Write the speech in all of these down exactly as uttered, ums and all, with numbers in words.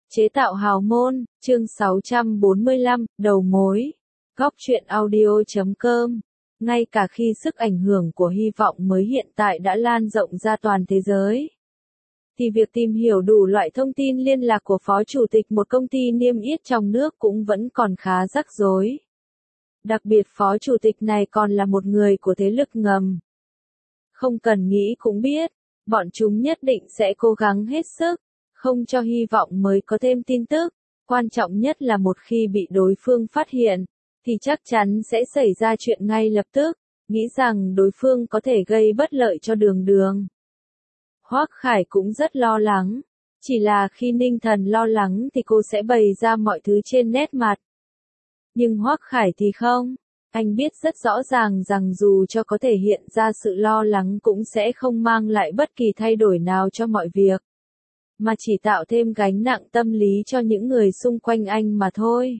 Chế tạo hào môn, chương sáu trăm bốn mươi lăm, đầu mối. Góc truyện audio chấm com. Ngay cả khi sức ảnh hưởng của hy vọng mới hiện tại đã lan rộng ra toàn thế giới, thì việc tìm hiểu đủ loại thông tin liên lạc của phó chủ tịch một công ty niêm yết trong nước cũng vẫn còn khá rắc rối. Đặc biệt phó chủ tịch này còn là một người của thế lực ngầm. Không cần nghĩ cũng biết, bọn chúng nhất định sẽ cố gắng hết sức, không cho hy vọng mới có thêm tin tức. Quan trọng nhất là một khi bị đối phương phát hiện, thì chắc chắn sẽ xảy ra chuyện ngay lập tức, nghĩ rằng đối phương có thể gây bất lợi cho Đường Đường. Hoắc Khải cũng rất lo lắng, chỉ là khi Ninh Thần lo lắng thì cô sẽ bày ra mọi thứ trên nét mặt. Nhưng Hoắc Khải thì không, anh biết rất rõ ràng rằng dù cho có thể hiện ra sự lo lắng cũng sẽ không mang lại bất kỳ thay đổi nào cho mọi việc, mà chỉ tạo thêm gánh nặng tâm lý cho những người xung quanh anh mà thôi.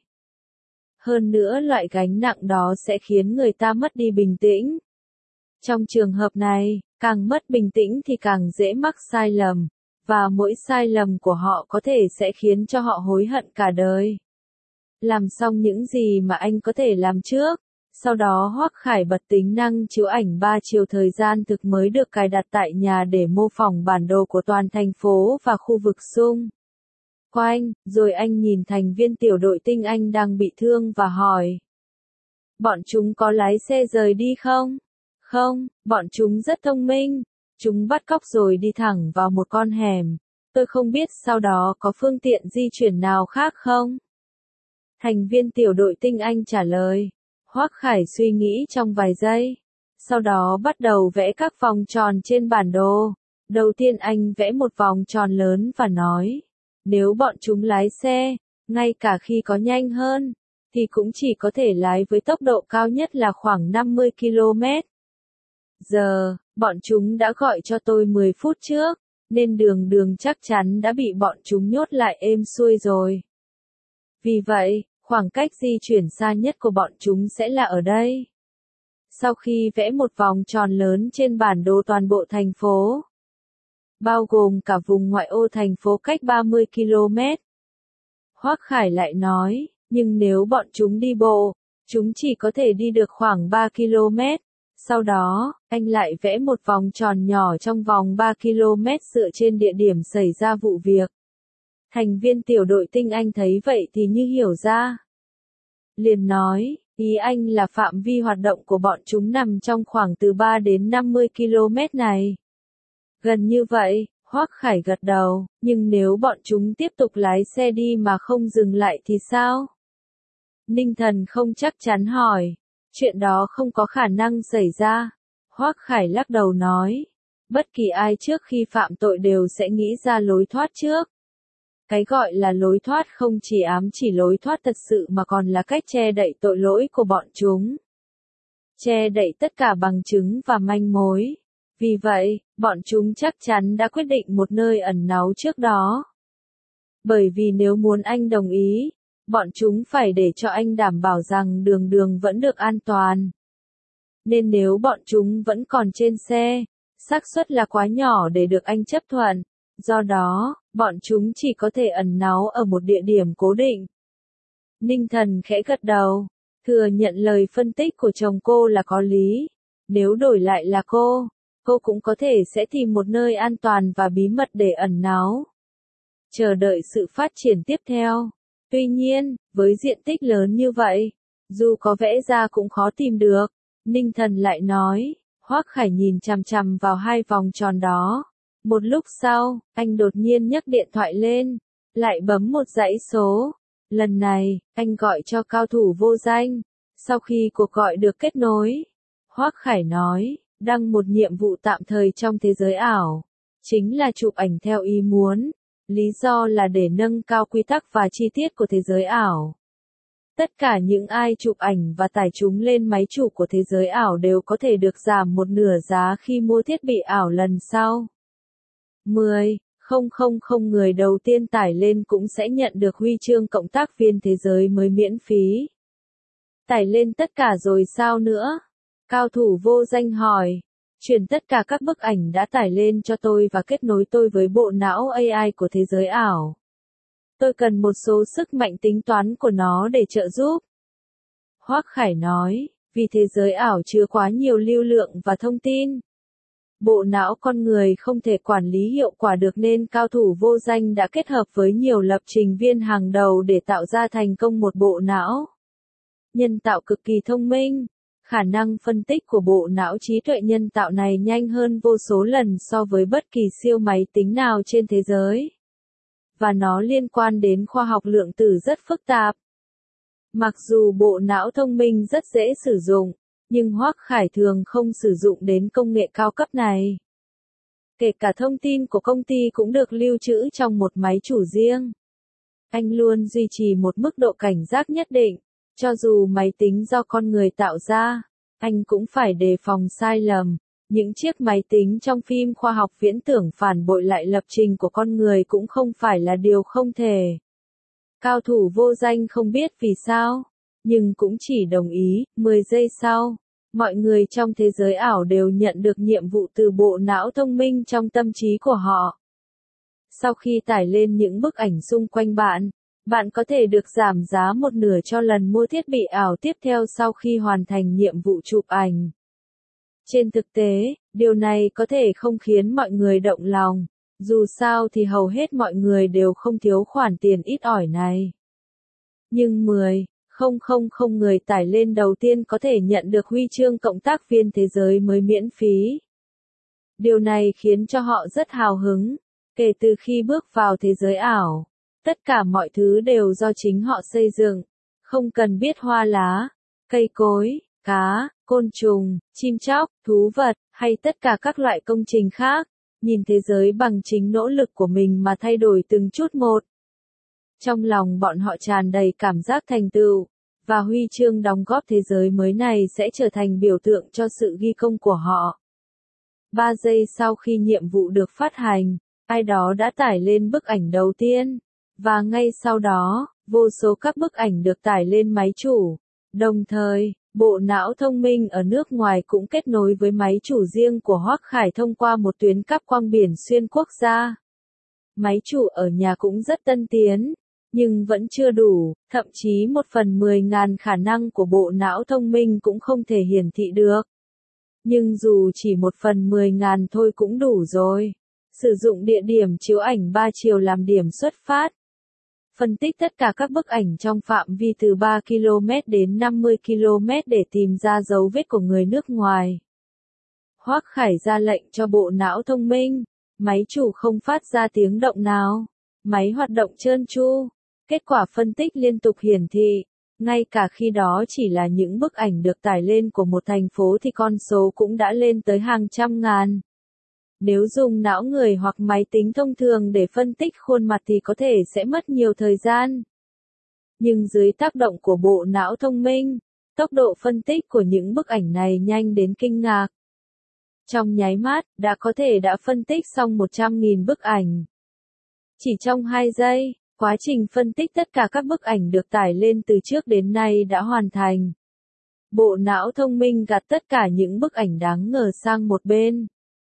Hơn nữa loại gánh nặng đó sẽ khiến người ta mất đi bình tĩnh. Trong trường hợp này, càng mất bình tĩnh thì càng dễ mắc sai lầm, và mỗi sai lầm của họ có thể sẽ khiến cho họ hối hận cả đời. Làm xong những gì mà anh có thể làm trước, sau đó Hoắc Khải bật tính năng chiếu ảnh ba chiều thời gian thực mới được cài đặt tại nhà để mô phỏng bản đồ của toàn thành phố và khu vực xung quanh, rồi anh nhìn thành viên tiểu đội tinh Anh đang bị thương và hỏi: bọn chúng có lái xe rời đi không? Không, bọn chúng rất thông minh, chúng bắt cóc rồi đi thẳng vào một con hẻm, tôi không biết sau đó có phương tiện di chuyển nào khác không? Thành viên tiểu đội tinh Anh trả lời. Hoắc Khải suy nghĩ trong vài giây, sau đó bắt đầu vẽ các vòng tròn trên bản đồ. Đầu tiên anh vẽ một vòng tròn lớn và nói, nếu bọn chúng lái xe, ngay cả khi có nhanh hơn, thì cũng chỉ có thể lái với tốc độ cao nhất là khoảng năm mươi ki lô mét giờ, bọn chúng đã gọi cho tôi mười phút trước, nên Đường Đường chắc chắn đã bị bọn chúng nhốt lại êm xuôi rồi. Vì vậy, khoảng cách di chuyển xa nhất của bọn chúng sẽ là ở đây. Sau khi vẽ một vòng tròn lớn trên bản đồ toàn bộ thành phố, bao gồm cả vùng ngoại ô thành phố cách ba mươi ki lô mét, Hoắc Khải lại nói, nhưng nếu bọn chúng đi bộ, chúng chỉ có thể đi được khoảng ba ki lô mét. Sau đó, anh lại vẽ một vòng tròn nhỏ trong vòng ba ki lô mét dựa trên địa điểm xảy ra vụ việc. Thành viên tiểu đội tinh Anh thấy vậy thì như hiểu ra. Liền nói, ý anh là phạm vi hoạt động của bọn chúng nằm trong khoảng từ ba đến năm mươi ki lô mét này. Gần như vậy, Hoắc Khải gật đầu, nhưng nếu bọn chúng tiếp tục lái xe đi mà không dừng lại thì sao? Ninh Thần không chắc chắn hỏi, chuyện đó không có khả năng xảy ra. Hoắc Khải lắc đầu nói, bất kỳ ai trước khi phạm tội đều sẽ nghĩ ra lối thoát trước. Cái gọi là lối thoát không chỉ ám chỉ lối thoát thật sự mà còn là cách che đậy tội lỗi của bọn chúng. Che đậy tất cả bằng chứng và manh mối. Vì vậy, bọn chúng chắc chắn đã quyết định một nơi ẩn náu trước đó. Bởi vì nếu muốn anh đồng ý, bọn chúng phải để cho anh đảm bảo rằng Đường Đường vẫn được an toàn. Nên nếu bọn chúng vẫn còn trên xe, xác suất là quá nhỏ để được anh chấp thuận. Do đó, bọn chúng chỉ có thể ẩn náu ở một địa điểm cố định. Ninh Thần khẽ gật đầu, thừa nhận lời phân tích của chồng cô là có lý. Nếu đổi lại là cô, cô cũng có thể sẽ tìm một nơi an toàn và bí mật để ẩn náu, chờ đợi sự phát triển tiếp theo. Tuy nhiên, với diện tích lớn như vậy, dù có vẽ ra cũng khó tìm được. Ninh Thần lại nói, Hoắc Khải nhìn chằm chằm vào hai vòng tròn đó. Một lúc sau, anh đột nhiên nhấc điện thoại lên, lại bấm một dãy số. Lần này, anh gọi cho cao thủ vô danh. Sau khi cuộc gọi được kết nối, Hoắc Khải nói, đăng một nhiệm vụ tạm thời trong thế giới ảo. Chính là chụp ảnh theo ý muốn. Lý do là để nâng cao quy tắc và chi tiết của thế giới ảo. Tất cả những ai chụp ảnh và tải chúng lên máy chụp của thế giới ảo đều có thể được giảm một nửa giá khi mua thiết bị ảo lần sau. mười nghìn người đầu tiên tải lên cũng sẽ nhận được huy chương cộng tác viên thế giới mới miễn phí. Tải lên tất cả rồi sao nữa? Cao thủ vô danh hỏi. Chuyển tất cả các bức ảnh đã tải lên cho tôi và kết nối tôi với bộ não a i của thế giới ảo. Tôi cần một số sức mạnh tính toán của nó để trợ giúp. Hoắc Khải nói, vì thế giới ảo chứa quá nhiều lưu lượng và thông tin. Bộ não con người không thể quản lý hiệu quả được nên cao thủ vô danh đã kết hợp với nhiều lập trình viên hàng đầu để tạo ra thành công một bộ não nhân tạo cực kỳ thông minh. Khả năng phân tích của bộ não trí tuệ nhân tạo này nhanh hơn vô số lần so với bất kỳ siêu máy tính nào trên thế giới. Và nó liên quan đến khoa học lượng tử rất phức tạp. Mặc dù bộ não thông minh rất dễ sử dụng, nhưng Hoắc Khải thường không sử dụng đến công nghệ cao cấp này. Kể cả thông tin của công ty cũng được lưu trữ trong một máy chủ riêng. Anh luôn duy trì một mức độ cảnh giác nhất định, cho dù máy tính do con người tạo ra, anh cũng phải đề phòng sai lầm. Những chiếc máy tính trong phim khoa học viễn tưởng phản bội lại lập trình của con người cũng không phải là điều không thể. Cao thủ vô danh không biết vì sao, nhưng cũng chỉ đồng ý. mười giây sau, mọi người trong thế giới ảo đều nhận được nhiệm vụ từ bộ não thông minh trong tâm trí của họ. Sau khi tải lên những bức ảnh xung quanh bạn, bạn có thể được giảm giá một nửa cho lần mua thiết bị ảo tiếp theo sau khi hoàn thành nhiệm vụ chụp ảnh. Trên thực tế, điều này có thể không khiến mọi người động lòng, dù sao thì hầu hết mọi người đều không thiếu khoản tiền ít ỏi này. Nhưng mười nghìn người tải lên đầu tiên có thể nhận được huy chương cộng tác viên thế giới mới miễn phí. Điều này khiến cho họ rất hào hứng, kể từ khi bước vào thế giới ảo. Tất cả mọi thứ đều do chính họ xây dựng, không cần biết hoa lá, cây cối, cá, côn trùng, chim chóc, thú vật, hay tất cả các loại công trình khác, nhìn thế giới bằng chính nỗ lực của mình mà thay đổi từng chút một. Trong lòng bọn họ tràn đầy cảm giác thành tựu, và huy chương đóng góp thế giới mới này sẽ trở thành biểu tượng cho sự ghi công của họ. Ba giây sau khi nhiệm vụ được phát hành, ai đó đã tải lên bức ảnh đầu tiên, và ngay sau đó, vô số các bức ảnh được tải lên máy chủ. Đồng thời, bộ não thông minh ở nước ngoài cũng kết nối với máy chủ riêng của Hoắc Khải thông qua một tuyến cáp quang biển xuyên quốc gia. Máy chủ ở nhà cũng rất tân tiến, nhưng vẫn chưa đủ, thậm chí một phần mười ngàn khả năng của bộ não thông minh cũng không thể hiển thị được. Nhưng dù chỉ một phần mười ngàn thôi cũng đủ rồi. Sử dụng địa điểm chiếu ảnh ba chiều làm điểm xuất phát. Phân tích tất cả các bức ảnh trong phạm vi từ ba ki lô mét đến năm mươi ki lô mét để tìm ra dấu vết của người nước ngoài. Hoắc Khải ra lệnh cho bộ não thông minh, máy chủ không phát ra tiếng động nào, máy hoạt động trơn tru, kết quả phân tích liên tục hiển thị, ngay cả khi đó chỉ là những bức ảnh được tải lên của một thành phố thì con số cũng đã lên tới hàng trăm ngàn. Nếu dùng não người hoặc máy tính thông thường để phân tích khuôn mặt thì có thể sẽ mất nhiều thời gian. Nhưng dưới tác động của bộ não thông minh, tốc độ phân tích của những bức ảnh này nhanh đến kinh ngạc. Trong nháy mắt, đã có thể đã phân tích xong một trăm nghìn bức ảnh. Chỉ trong hai giây, quá trình phân tích tất cả các bức ảnh được tải lên từ trước đến nay đã hoàn thành. Bộ não thông minh gạt tất cả những bức ảnh đáng ngờ sang một bên.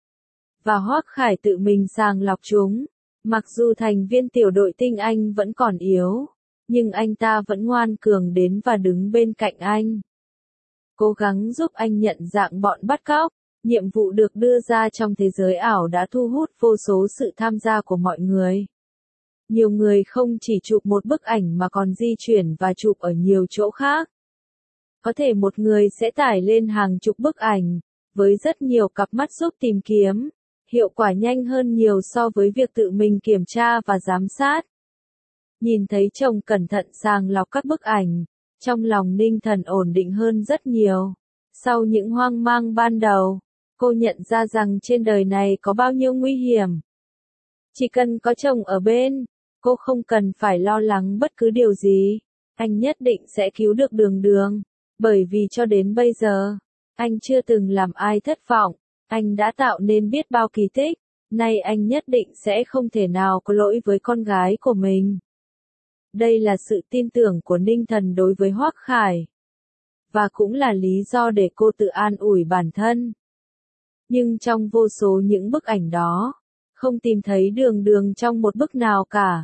Và Hoắc Khải tự mình sàng lọc chúng. Mặc dù thành viên tiểu đội tinh Anh vẫn còn yếu, nhưng anh ta vẫn ngoan cường đến và đứng bên cạnh anh. Cố gắng giúp anh nhận dạng bọn bắt cóc. Nhiệm vụ được đưa ra trong thế giới ảo đã thu hút vô số sự tham gia của mọi người. Nhiều người không chỉ chụp một bức ảnh mà còn di chuyển và chụp ở nhiều chỗ khác. Có thể một người sẽ tải lên hàng chục bức ảnh, với rất nhiều cặp mắt giúp tìm kiếm. Hiệu quả nhanh hơn nhiều so với việc tự mình kiểm tra và giám sát. Nhìn thấy chồng cẩn thận sàng lọc các bức ảnh, trong lòng Ninh Thần ổn định hơn rất nhiều. Sau những hoang mang ban đầu, cô nhận ra rằng trên đời này có bao nhiêu nguy hiểm. Chỉ cần có chồng ở bên, cô không cần phải lo lắng bất cứ điều gì. Anh nhất định sẽ cứu được Đường Đường, bởi vì cho đến bây giờ, anh chưa từng làm ai thất vọng. Anh đã tạo nên biết bao kỳ tích, nay anh nhất định sẽ không thể nào có lỗi với con gái của mình. Đây là sự tin tưởng của Ninh Thần đối với Hoắc Khải. Và cũng là lý do để cô tự an ủi bản thân. Nhưng trong vô số những bức ảnh đó, không tìm thấy Đường Đường trong một bức nào cả.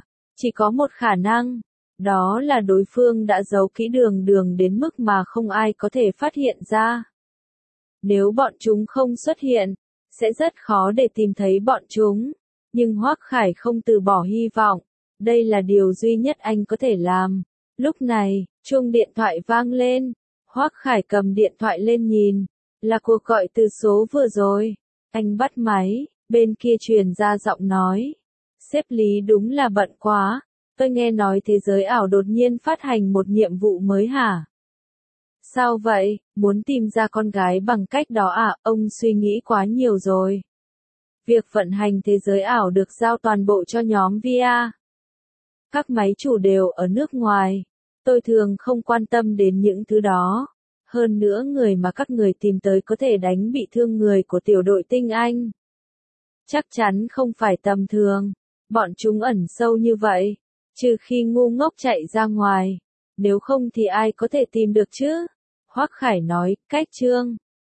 Chỉ có một khả năng, đó là đối phương đã giấu kỹ đường đường đến mức mà không ai có thể phát hiện ra. Nếu bọn chúng không xuất hiện, sẽ rất khó để tìm thấy bọn chúng. Nhưng Hoắc Khải không từ bỏ hy vọng, đây là điều duy nhất anh có thể làm. Lúc này, chuông điện thoại vang lên, Hoắc Khải cầm điện thoại lên nhìn, là cuộc gọi từ số vừa rồi. Anh bắt máy, bên kia truyền ra giọng nói. Sếp Lý đúng là bận quá, tôi nghe nói thế giới ảo đột nhiên phát hành một nhiệm vụ mới hả? Sao vậy, muốn tìm ra con gái bằng cách đó à, ông suy nghĩ quá nhiều rồi. Việc vận hành thế giới ảo được giao toàn bộ cho nhóm vê a. Các máy chủ đều ở nước ngoài. Tôi thường không quan tâm đến những thứ đó. Hơn nữa người mà các người tìm tới có thể đánh bị thương người của tiểu đội tinh Anh. Chắc chắn không phải tầm thường. Bọn chúng ẩn sâu như vậy. Trừ khi ngu ngốc chạy ra ngoài. Nếu không thì ai có thể tìm được chứ? Hoắc Khải nói, cách chương.